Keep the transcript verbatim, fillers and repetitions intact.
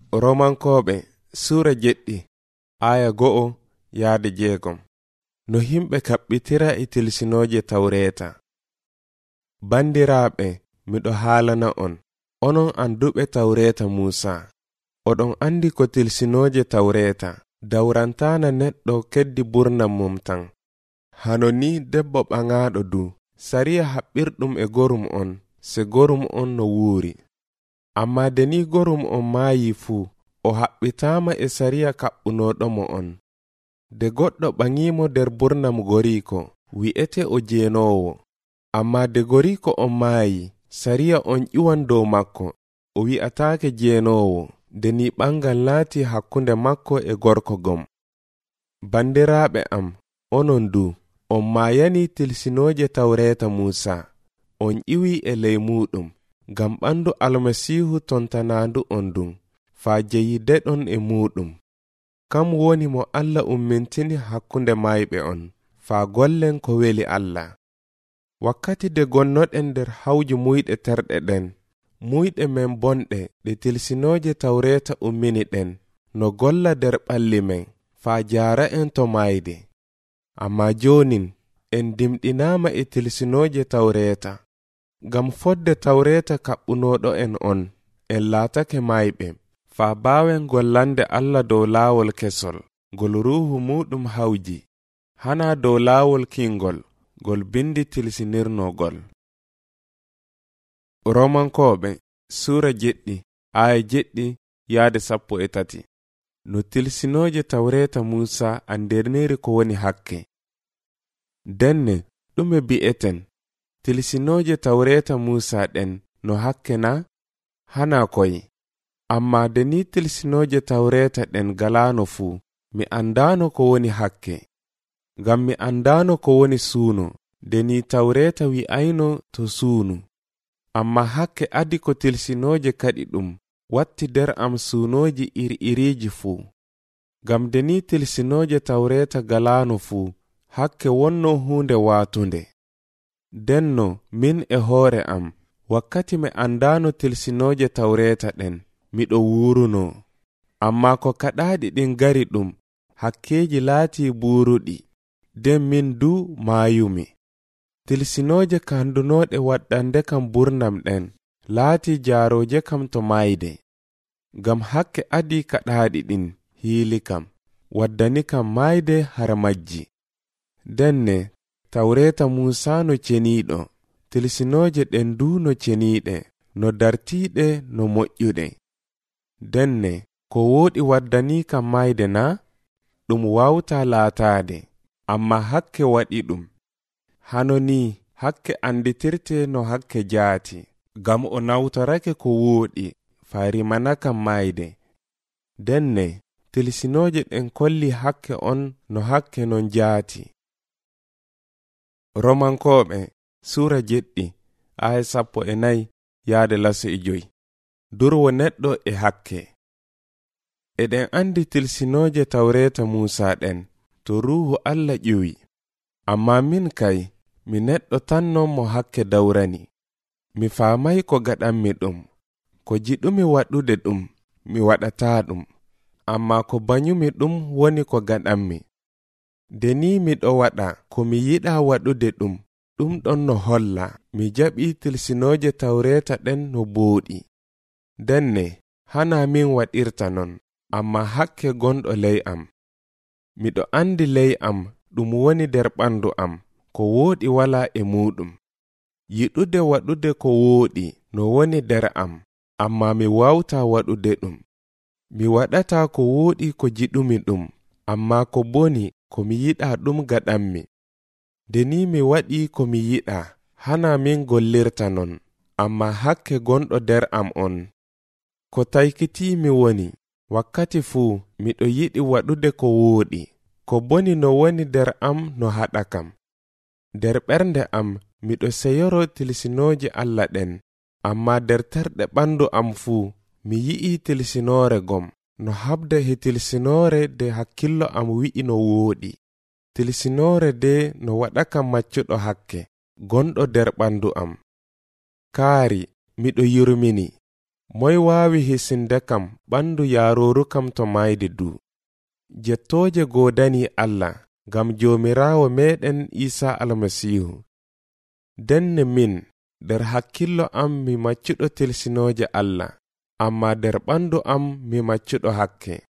Romankoɓe sura jeɗɗi aya go'o yaade jeegom. No himɓe kaɓɓitira e tilsinoje tawreta. Bandiraɓe, miɗo haalana on onon anduɓe tawreta Musa. Oɗon andi ko tilsinoje tawreta dawrantana neɗɗo keddi burnam mum tan. Hano ni debbo ɓaŋaɗo du sariya haɓɓirɗum e gorum on se gorum on no wuuri. Amma deni gorum on maayi fuu o haɓɓitama e sariya kaɓɓunoɗomo on. De goɗɗo ɓaŋimo der burnam goriko wi'ete o jeenowo. Amma de goriko on maayi sariya on ƴuwan dow makko o wi'atake jeenowo deni ɓangal laati hakkunde makko e gorko gom. Bandiraɓe am, onon du on maayani tilsinoje tawreta Musa. On ƴiwi e ley muɗum gam ɓandu almasihu tontanandu on dun faa jeyide ɗon e muɗum. Kam woni mo Allah ummintini hakkunde mayɓe on faa gollen ko weli Allah. Wakkati de gonnoɗen nder hawju muyɗe terɗe ɗen, muyɗe men bonɗe ɗe tilsinoje tawreta ummini ɗen no golla der ɓalli men faa jaara en to mayde. Amma jonin en dimɗinama e tilsinoje tawreta gam fodde tawreta kaɓɓunoɗo en on en laatake mayɓe faa bawen gollande Allah dow laawol kesol gol ruhu muɗum hawji, hana dow laawol kingol gol bindi tilsinirnogol. Romankoɓe sura jeɗɗi aya jeɗɗi yaade sappo e tati. No tilsinoje tawreta Musa anderniri ko woni hakke. Denne ɗume bi'eten tilsinoje tawreta Musa ɗen no hakke na? Hana koy. Amma deni tilsinoje tawreta ɗen galano fuu mi andano ko woni hakke. Gam mi andano ko woni suuno deni tawreta wi'ayno to suunu. Amma hakke adi ko tilsinoje kadi ɗum watti der am suunoji iri-iriji fuu. Gam deni tilsinoje tawreta galano fuu hakke wonno hunde waatunde. Denno min e hoore am wakkati mi andano tilsinoje tawreta ɗen miɗo wuruno. Amma ko kaɗaɗi ɗin gari ɗum hakkeji laati buuruɗi den min du maayumi. Tilsinoje kandunoɗe waɗɗande kam burnam ɗen laati jaaroje kam to mayde. Gam hakke adi kaɗaɗi ɗin hiili kam waddani kam mayde har majji. Denne tawreta Musa no ceniɗo, tilsinoje ɗen du no ceniɗe, no dartiɗe no moƴƴuɗe. Denne ko woɗi waddani kam mayde na? Ɗum wawta laatade, amma hakke waɗi ɗum. Hano ni hakke anditirte no hakke jaati, gam o nawtorake ko woɗi farimana kam mayde. Denne tilsinoje ɗen kolli hakke on no hakke non jaati. Romankoɓe sura jeɗɗi aya sappo e nayi yaade laso e joyi. Durwo neɗɗo e hakke. Eɗen andi tilsinoje tawreta Musa ɗen to ruhu Allah ƴiwi. Amma min kay mi neɗɗo tannon mo hakke dawrani. Mi faamay ko gaɗanmi ɗum. Ko jiɗumi waɗude ɗum mi waɗata ɗum. Amma ko banyumi ɗum woni ko gaɗanmi. Deni miɗo waɗa ko mi yiɗa waɗude ɗum, ɗum ɗon no holla mi jaɓi tilsinoje tawreta ɗen no booɗi. Denne hana min waɗirta non, amma hakke gonɗo ley am. Miɗo andi ley am ɗum woni der ɓandu am ko wooɗi wala e muɗum. Yiɗude waɗude ko wooɗi no woni der am, amma mi wawta waɗude ɗum. Mi waɗata ko wooɗi ko jiɗumi ɗum, amma ko boni ko mi yiɗa ɗum gaɗanmi. Deni mi waɗi ko mi yiɗa, hana min gollirta non, amma hakke gonɗo der am on. Ko taykitimi woni, wakkati fuu miɗo yiɗi waɗude ko wooɗi, ko boni no woni der am no haɗa kam. Der ɓernde am miɗo seyoro tilsinoje Allah ɗen, amma der terɗe ɓandu am fuu mi yi'i tilsinore gom no habda he tilsinore de hakkillo am wi'i no wooɗi. Tilsinore de no waɗakam maccuɗo hakke gonɗo der ɓandu am. Kaari miɗo yurmini, moy waawi hisinde kam ɓandu yaarooru kam to mayde du. Jettooje godani Allah gam joomiraawo meɗen Isa almasihu. Denne min der hakkillo am mi maccuɗo tilsinooje Allah, amma der ɓandu am mi maccuɗo hakke.